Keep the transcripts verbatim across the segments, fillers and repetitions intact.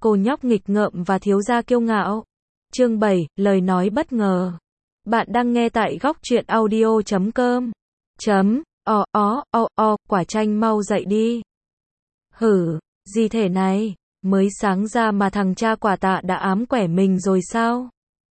cô nhóc nghịch ngợm và thiếu gia kiêu ngạo. Chương bảy, lời nói bất ngờ. Bạn đang nghe tại góc truyện audio chấm com. Chấm, o, o, o, o, quả chanh mau dậy đi. Hử, gì thể này, mới sáng ra mà thằng cha quả tạ đã ám quẻ mình rồi sao?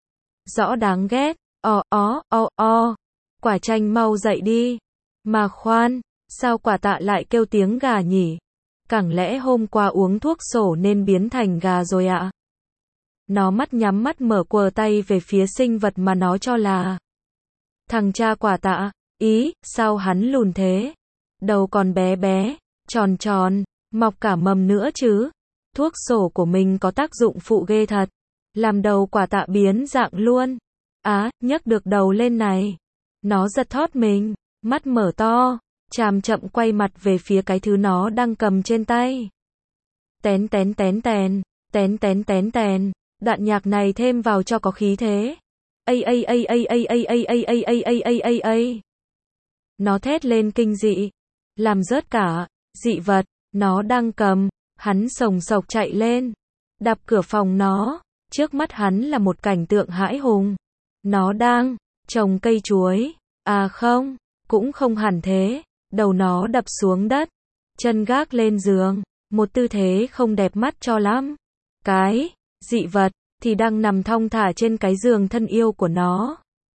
Rõ đáng ghét, o, o, o, o, quả chanh mau dậy đi. Mà khoan, sao quả tạ lại kêu tiếng gà nhỉ? Chẳng lẽ hôm qua uống thuốc sổ nên biến thành gà rồi ạ? À? Nó mắt nhắm mắt mở quờ tay về phía sinh vật mà nó cho là thằng cha quả tạ. Ý, sao hắn lùn thế? Đầu còn bé bé, tròn tròn, mọc cả mầm nữa chứ. Thuốc sổ của mình có tác dụng phụ ghê thật. Làm đầu quả tạ biến dạng luôn. Á, à, nhấc được đầu lên này. Nó giật thót mình, mắt mở to, chàm chậm quay mặt về phía cái thứ nó đang cầm trên tay. Tén tén tén tèn, tén tén tén tèn, đoạn nhạc này thêm vào cho có khí thế. Ây ây ây ây ây ây ây ây ây ây ây ây ây ây. Nó thét lên kinh dị, làm rớt cả dị vật nó đang cầm, hắn sồng sộc chạy lên, đập cửa phòng nó, trước mắt hắn là một cảnh tượng hãi hùng. Nó đang trồng cây chuối, à không, cũng không hẳn thế, đầu nó đập xuống đất, chân gác lên giường, một tư thế không đẹp mắt cho lắm. Cái dị vật thì đang nằm thong thả trên cái giường thân yêu của nó.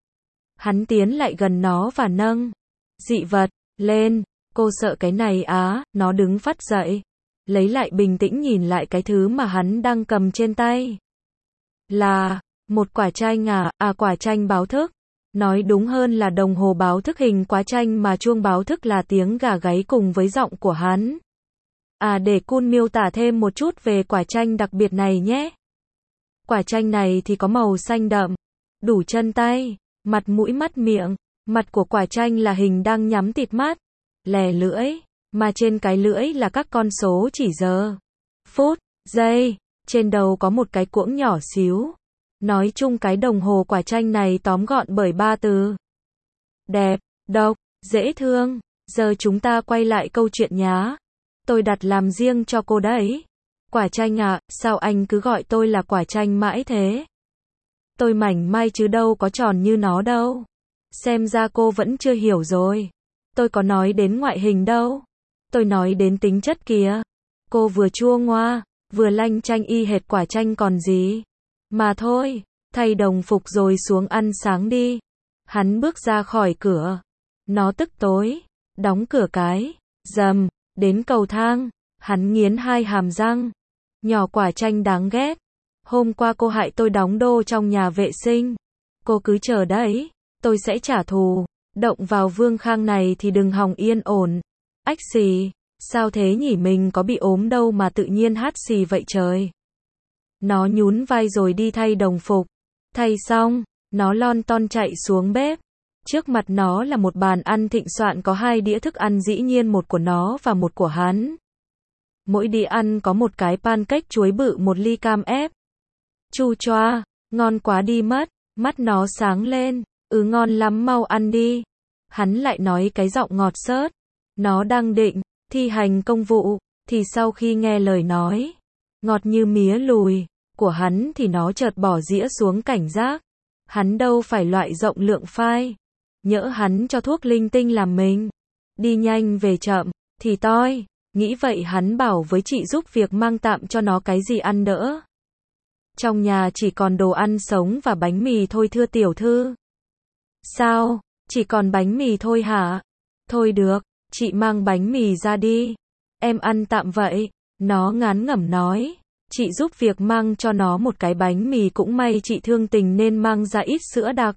Hắn tiến lại gần nó và nâng dị vật lên. Cô sợ cái này á? Nó đứng phắt dậy, lấy lại bình tĩnh nhìn lại cái thứ mà hắn đang cầm trên tay. Là một quả chanh à? À, quả chanh báo thức. Nói đúng hơn là đồng hồ báo thức hình quả chanh mà chuông báo thức là tiếng gà gáy cùng với giọng của hắn. À, để Kun miêu tả thêm một chút về quả chanh đặc biệt này nhé. Quả chanh này thì có màu xanh đậm, đủ chân tay, mặt mũi mắt miệng. Mặt của quả chanh là hình đang nhắm tịt mắt, lè lưỡi, mà trên cái lưỡi là các con số chỉ giờ, phút, giây, trên đầu có một cái cuỗng nhỏ xíu. Nói chung cái đồng hồ quả chanh này tóm gọn bởi ba từ: đẹp, độc, dễ thương. Giờ chúng ta quay lại câu chuyện nhá. Tôi đặt làm riêng cho cô đấy. Quả chanh à, sao anh cứ gọi tôi là quả chanh mãi thế? Tôi mảnh mai chứ đâu có tròn như nó đâu. Xem ra cô vẫn chưa hiểu rồi. Tôi có nói đến ngoại hình đâu. Tôi nói đến tính chất kìa. Cô vừa chua ngoa, vừa lanh chanh y hệt quả chanh còn gì. Mà thôi, thay đồng phục rồi xuống ăn sáng đi. Hắn bước ra khỏi cửa. Nó tức tối, đóng cửa cái, dầm, đến cầu thang. Hắn nghiến hai hàm răng. Nhỏ quả chanh đáng ghét. Hôm qua cô hại tôi đóng đô trong nhà vệ sinh. Cô cứ chờ đấy. Tôi sẽ trả thù. Động vào Vương Khang này thì đừng hòng yên ổn. Ách xì, sao thế nhỉ, mình có bị ốm đâu mà tự nhiên hát xì vậy trời. Nó nhún vai rồi đi thay đồng phục. Thay xong, nó lon ton chạy xuống bếp. Trước mặt nó là một bàn ăn thịnh soạn có hai đĩa thức ăn, dĩ nhiên một của nó và một của hắn. Mỗi đĩa ăn có một cái pancake chuối bự, một ly cam ép. Chu choa, ngon quá đi mất. Mắt nó sáng lên. Ừ, ngon lắm, mau ăn đi. Hắn lại nói cái giọng ngọt xớt. Nó đang định thi hành công vụ, thì sau khi nghe lời nói ngọt như mía lùi của hắn thì nó chợt bỏ dĩa xuống, cảnh giác. Hắn đâu phải loại rộng lượng phai. Nhỡ hắn cho thuốc linh tinh làm mình đi nhanh về chậm thì toi. Nghĩ vậy hắn bảo với chị giúp việc mang tạm cho nó cái gì ăn đỡ. Trong nhà chỉ còn đồ ăn sống và bánh mì thôi thưa tiểu thư. Sao, chỉ còn bánh mì thôi hả? Thôi được, chị mang bánh mì ra đi. Em ăn tạm vậy. Nó ngán ngẩm nói. Chị giúp việc mang cho nó một cái bánh mì, cũng may chị thương tình nên mang ra ít sữa đặc.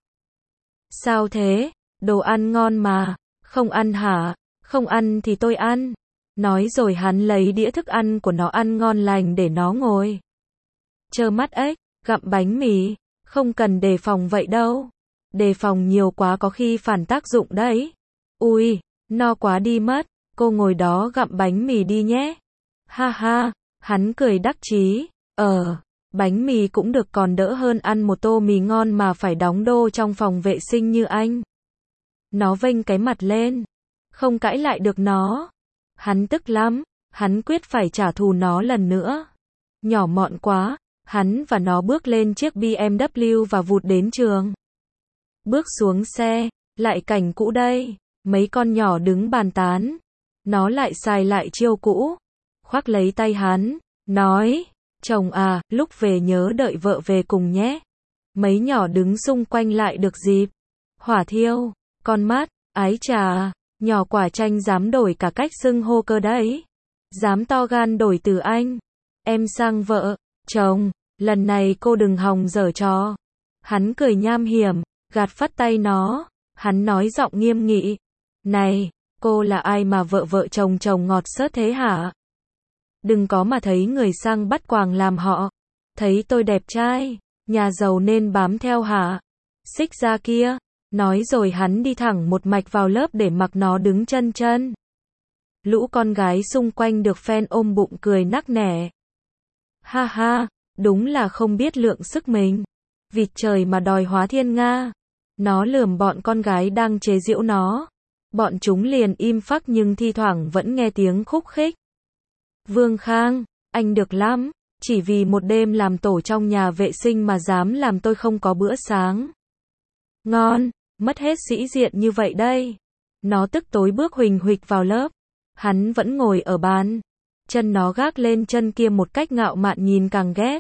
Sao thế? Đồ ăn ngon mà. Không ăn hả? Không ăn thì tôi ăn. Nói rồi hắn lấy đĩa thức ăn của nó ăn ngon lành để nó ngồi trơ mắt ếch, gặm bánh mì. Không cần đề phòng vậy đâu. Đề phòng nhiều quá có khi phản tác dụng đấy. Ui, no quá đi mất. Cô ngồi đó gặm bánh mì đi nhé. Ha ha, hắn cười đắc chí. Ờ, bánh mì cũng được, còn đỡ hơn ăn một tô mì ngon mà phải đóng đô trong phòng vệ sinh như anh. Nó vênh cái mặt lên. Không cãi lại được nó. Hắn tức lắm. Hắn quyết phải trả thù nó lần nữa. nhỏ mọn quá, hắn và nó bước lên chiếc bê em vê và vụt đến trường. Bước xuống xe, lại cảnh cũ đây, mấy con nhỏ đứng bàn tán. Nó lại xài lại chiêu cũ, khoác lấy tay hắn, nói, chồng à, lúc về nhớ đợi vợ về cùng nhé. Mấy nhỏ đứng xung quanh lại được dịp. Hỏa thiêu, con mắt, ái chà, nhỏ quả chanh dám đổi cả cách xưng hô cơ đấy. Dám to gan đổi từ anh, em sang vợ, chồng, lần này cô đừng hòng giở trò. Hắn cười nham hiểm, gạt phắt tay nó, hắn nói giọng nghiêm nghị. Này, cô là ai mà vợ vợ chồng chồng ngọt xớt thế hả? Đừng có mà thấy người sang bắt quàng làm họ. Thấy tôi đẹp trai, nhà giàu nên bám theo hả? Xích ra kia. Nói rồi hắn đi thẳng một mạch vào lớp để mặc nó đứng chân chân. Lũ con gái xung quanh được fan ôm bụng cười nắc nẻ. Ha ha, đúng là không biết lượng sức mình. Vịt trời mà đòi hóa thiên nga. Nó lườm bọn con gái đang chế giễu nó. Bọn chúng liền im phắc nhưng thi thoảng vẫn nghe tiếng khúc khích. Vương Khang, anh được lắm, chỉ vì một đêm làm tổ trong nhà vệ sinh mà dám làm tôi không có bữa sáng. Ngon, mất hết sĩ diện như vậy đây. Nó tức tối bước huỳnh huỵch vào lớp. Hắn vẫn ngồi ở bàn. Chân nó gác lên chân kia một cách ngạo mạn nhìn càng ghét.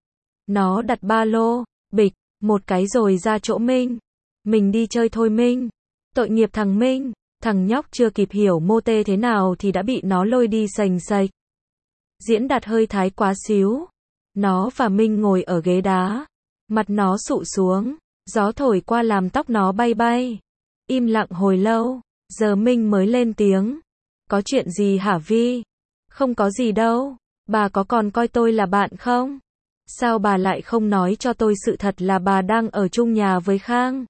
Nó đặt ba lô, bịch, một cái rồi ra chỗ Minh. Mình đi chơi thôi Minh. Tội nghiệp thằng Minh. Thằng nhóc chưa kịp hiểu mô tê thế nào thì đã bị nó lôi đi sành sạch. Diễn đạt hơi thái quá xíu. Nó và Minh ngồi ở ghế đá. Mặt nó sụ xuống. Gió thổi qua làm tóc nó bay bay. Im lặng hồi lâu. Giờ Minh mới lên tiếng. Có chuyện gì hả Vi? Không có gì đâu. Bà có còn coi tôi là bạn không? Sao bà lại không nói cho tôi sự thật là bà đang ở chung nhà với Khang?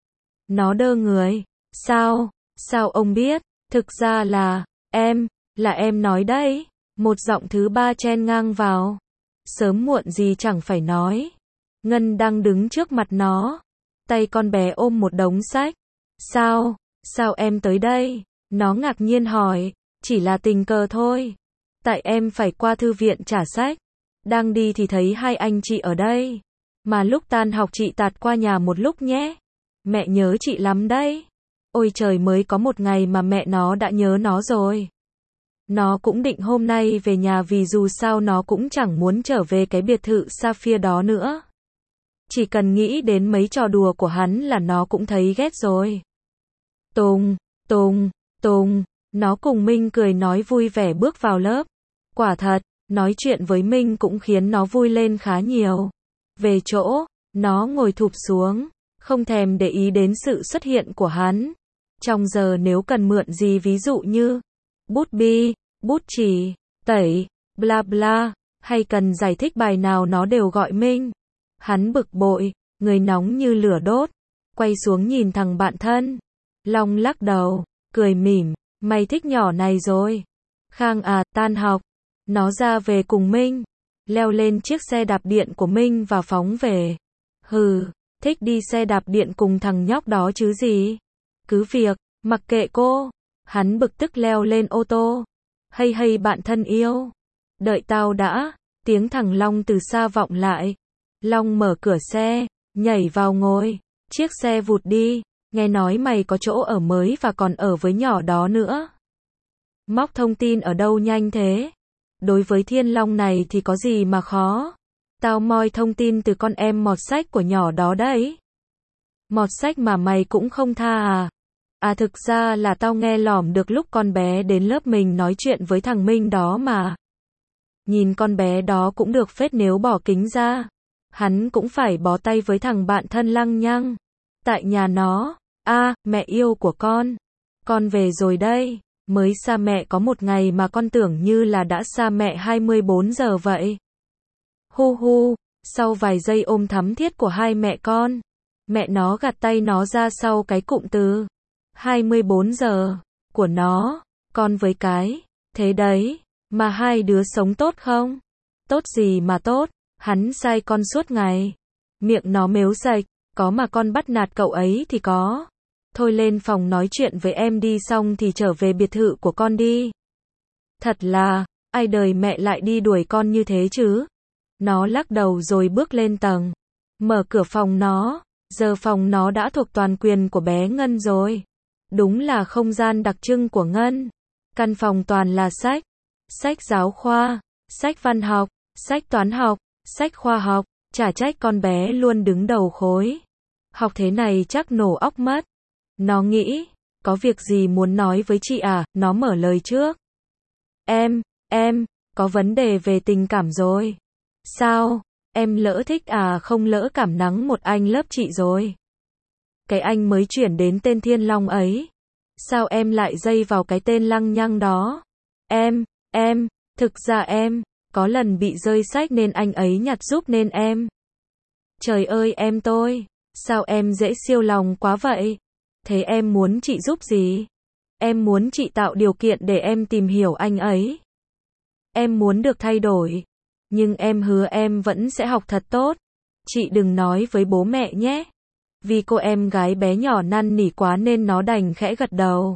Nó đơ người. Sao? Sao ông biết? Thực ra là, em, là em nói đấy. Một giọng thứ ba chen ngang vào. Sớm muộn gì chẳng phải nói. Ngân đang đứng trước mặt nó. Tay con bé ôm một đống sách. Sao? Sao em tới đây? Nó ngạc nhiên hỏi. Chỉ là tình cờ thôi. Tại em phải qua thư viện trả sách. Đang đi thì thấy hai anh chị ở đây. Mà lúc tan học chị tạt qua nhà một lúc nhé. Mẹ nhớ chị lắm đấy. Ôi trời, mới có một ngày mà mẹ nó đã nhớ nó rồi. Nó cũng định hôm nay về nhà vì dù sao nó cũng chẳng muốn trở về cái biệt thự Sapphire đó nữa. Chỉ cần nghĩ đến mấy trò đùa của hắn là nó cũng thấy ghét rồi. Tùng, Tùng, Tùng, nó cùng Minh cười nói vui vẻ bước vào lớp. Quả thật, nói chuyện với Minh cũng khiến nó vui lên khá nhiều. Về chỗ, nó ngồi thụp xuống, không thèm để ý đến sự xuất hiện của hắn. Trong giờ nếu cần mượn gì ví dụ như bút bi, bút chì, tẩy, bla bla, hay cần giải thích bài nào nó đều gọi Minh. Hắn bực bội, người nóng như lửa đốt, quay xuống nhìn thằng bạn thân. Long lắc đầu, cười mỉm, mày thích nhỏ này rồi. Khang à, tan học, nó ra về cùng Minh, leo lên chiếc xe đạp điện của Minh và phóng về. Hừ, thích đi xe đạp điện cùng thằng nhóc đó chứ gì. Cứ việc, mặc kệ cô. Hắn bực tức leo lên ô tô. Hay hay bạn thân yêu. Đợi tao đã. Tiếng thằng Long từ xa vọng lại. Long mở cửa xe, nhảy vào ngồi. Chiếc xe vụt đi. Nghe nói mày có chỗ ở mới và còn ở với nhỏ đó nữa. Móc thông tin ở đâu nhanh thế? Đối với Thiên Long này thì có gì mà khó. Tao moi thông tin từ con em mọt sách của nhỏ đó đấy. Mọt sách mà mày cũng không tha à? À thực ra là tao nghe lỏm được lúc con bé đến lớp mình nói chuyện với thằng Minh đó mà. Nhìn con bé đó cũng được phết nếu bỏ kính ra. Hắn cũng phải bó tay với thằng bạn thân lăng nhăng. Tại nhà nó. À, mẹ yêu của con. Con về rồi đây. Mới xa mẹ có một ngày mà con tưởng như là đã xa mẹ hai mươi bốn giờ vậy. Hu hu, sau vài giây ôm thắm thiết của hai mẹ con, mẹ nó gạt tay nó ra sau cái cụm từ hai mươi bốn giờ của nó, con với cái, thế đấy, mà hai đứa sống tốt không? Tốt gì mà tốt, hắn sai con suốt ngày. Miệng nó mếu sạch, có mà con bắt nạt cậu ấy thì có. Thôi lên phòng nói chuyện với em đi xong thì trở về biệt thự của con đi. Thật là, ai đời mẹ lại đi đuổi con như thế chứ? Nó lắc đầu rồi bước lên tầng. Mở cửa phòng nó. Giờ phòng nó đã thuộc toàn quyền của bé Ngân rồi. Đúng là không gian đặc trưng của Ngân. Căn phòng toàn là sách. Sách giáo khoa, sách văn học, sách toán học, sách khoa học. Chả trách con bé luôn đứng đầu khối. Học thế này chắc nổ óc mất. Nó nghĩ, có việc gì muốn nói với chị à? Nó mở lời trước. Em, em, có vấn đề về tình cảm rồi. Sao? Em lỡ thích à? Không, lỡ cảm nắng một anh lớp chị rồi. Cái anh mới chuyển đến tên Thiên Long ấy. Sao em lại dây vào cái tên lăng nhăng đó? Em, em, thực ra em, có lần bị rơi sách nên anh ấy nhặt giúp nên em. Trời ơi em tôi, sao em dễ siêu lòng quá vậy? Thế em muốn chị giúp gì? Em muốn chị tạo điều kiện để em tìm hiểu anh ấy. Em muốn được thay đổi. Nhưng em hứa em vẫn sẽ học thật tốt. Chị đừng nói với bố mẹ nhé. Vì cô em gái bé nhỏ năn nỉ quá nên nó đành khẽ gật đầu.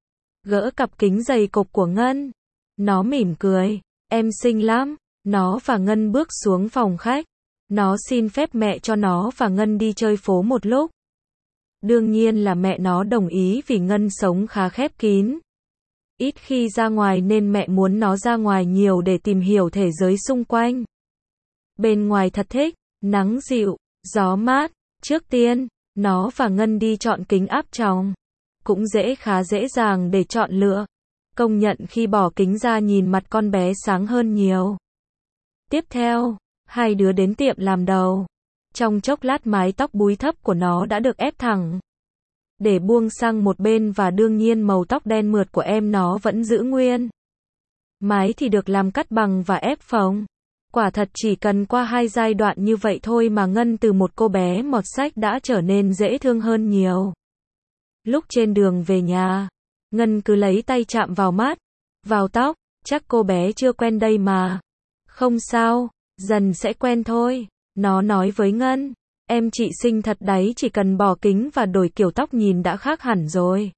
Gỡ cặp kính dày cộp của Ngân. Nó mỉm cười. Em xinh lắm. Nó và Ngân bước xuống phòng khách. Nó xin phép mẹ cho nó và Ngân đi chơi phố một lúc. Đương nhiên là mẹ nó đồng ý vì Ngân sống khá khép kín. Ít khi ra ngoài nên mẹ muốn nó ra ngoài nhiều để tìm hiểu thế giới xung quanh. Bên ngoài thật thích, nắng dịu, gió mát. Trước tiên, nó và Ngân đi chọn kính áp tròng. Cũng dễ khá dễ dàng để chọn lựa. Công nhận khi bỏ kính ra nhìn mặt con bé sáng hơn nhiều. Tiếp theo, hai đứa đến tiệm làm đầu. Trong chốc lát mái tóc búi thấp của nó đã được ép thẳng. Để buông sang một bên và đương nhiên màu tóc đen mượt của em nó vẫn giữ nguyên. Mái thì được làm cắt bằng và ép phồng. Quả thật chỉ cần qua hai giai đoạn như vậy thôi mà Ngân từ một cô bé mọt sách đã trở nên dễ thương hơn nhiều. Lúc trên đường về nhà, Ngân cứ lấy tay chạm vào mắt, vào tóc, chắc cô bé chưa quen đây mà. Không sao, dần sẽ quen thôi. Nó nói với Ngân, em chị xinh thật đấy, chỉ cần bỏ kính và đổi kiểu tóc nhìn đã khác hẳn rồi.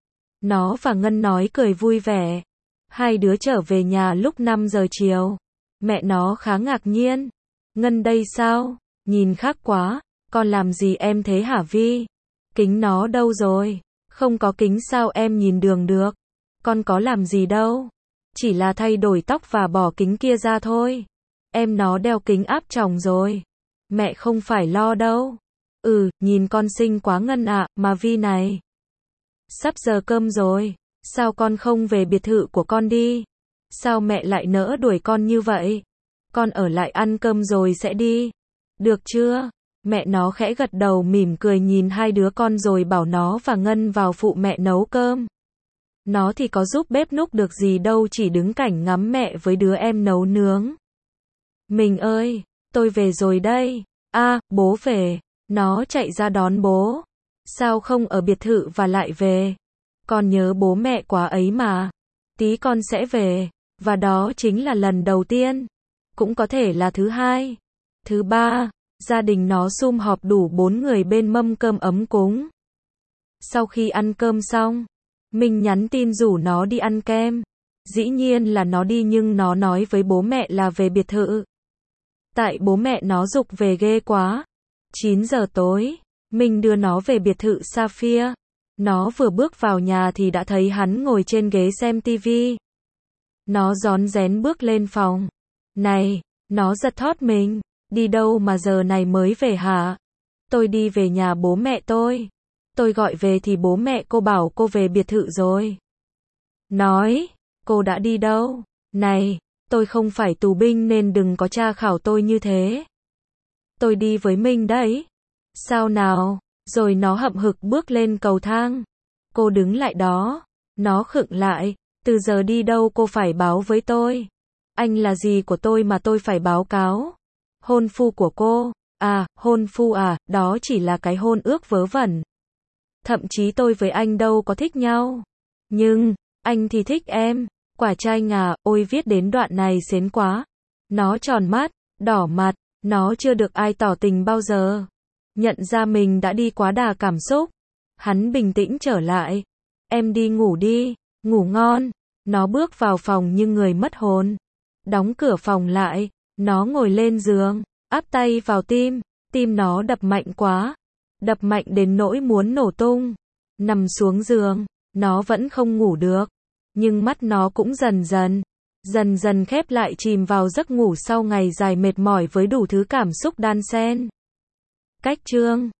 Nó và Ngân nói cười vui vẻ. Hai đứa trở về nhà lúc năm giờ chiều. Mẹ nó khá ngạc nhiên. Ngân đây sao? Nhìn khác quá. Con làm gì em thế hả Vi? Kính nó đâu rồi? Không có kính sao em nhìn đường được? Con có làm gì đâu. Chỉ là thay đổi tóc và bỏ kính kia ra thôi. Em nó đeo kính áp tròng rồi. Mẹ không phải lo đâu. Ừ, nhìn con xinh quá Ngân ạ, mà Vi này. Sắp giờ cơm rồi. Sao con không về biệt thự của con đi? Sao mẹ lại nỡ đuổi con như vậy? Con ở lại ăn cơm rồi sẽ đi. Được chưa? Mẹ nó khẽ gật đầu mỉm cười nhìn hai đứa con rồi bảo nó và Ngân vào phụ mẹ nấu cơm. Nó thì có giúp bếp núc được gì đâu, chỉ đứng cảnh ngắm mẹ với đứa em nấu nướng. Mình ơi, tôi về rồi đây. À, bố về. Nó chạy ra đón bố. Sao không ở biệt thự và lại về? Con nhớ bố mẹ quá ấy mà. Tí con sẽ về. Và đó chính là lần đầu tiên. Cũng có thể là thứ hai. Thứ ba, gia đình nó sum họp đủ bốn người bên mâm cơm ấm cúng. Sau khi ăn cơm xong, mình nhắn tin rủ nó đi ăn kem. Dĩ nhiên là nó đi nhưng nó nói với bố mẹ là về biệt thự. Tại bố mẹ nó giục về ghê quá. chín giờ tối, mình đưa nó về biệt thự Sapphire. Nó vừa bước vào nhà thì đã thấy hắn ngồi trên ghế xem tivi. Nó rón rén bước lên phòng. Này, nó giật thót mình. Đi đâu mà giờ này mới về hả? Tôi đi về nhà bố mẹ tôi. Tôi gọi về thì bố mẹ cô bảo cô về biệt thự rồi. Nói, cô đã đi đâu? Này, tôi không phải tù binh nên đừng có tra khảo tôi như thế. Tôi đi với Minh đấy. Sao nào? Rồi nó hậm hực bước lên cầu thang. Cô đứng lại đó. Nó khựng lại. Từ giờ đi đâu cô phải báo với tôi. Anh là gì của tôi mà tôi phải báo cáo? Hôn phu của cô. À, hôn phu à, đó chỉ là cái hôn ước vớ vẩn. Thậm chí tôi với anh đâu có thích nhau. Nhưng, anh thì thích em. Quả chanh à, ôi viết đến đoạn này xến quá. Nó tròn mắt, đỏ mặt, nó chưa được ai tỏ tình bao giờ. Nhận ra mình đã đi quá đà cảm xúc. Hắn bình tĩnh trở lại. Em đi ngủ đi, ngủ ngon. Nó bước vào phòng như người mất hồn. Đóng cửa phòng lại. Nó ngồi lên giường, áp tay vào tim, tim nó đập mạnh quá, đập mạnh đến nỗi muốn nổ tung. Nằm xuống giường, nó vẫn không ngủ được, nhưng mắt nó cũng dần dần, dần dần khép lại chìm vào giấc ngủ sau ngày dài mệt mỏi với đủ thứ cảm xúc đan xen. Cách chương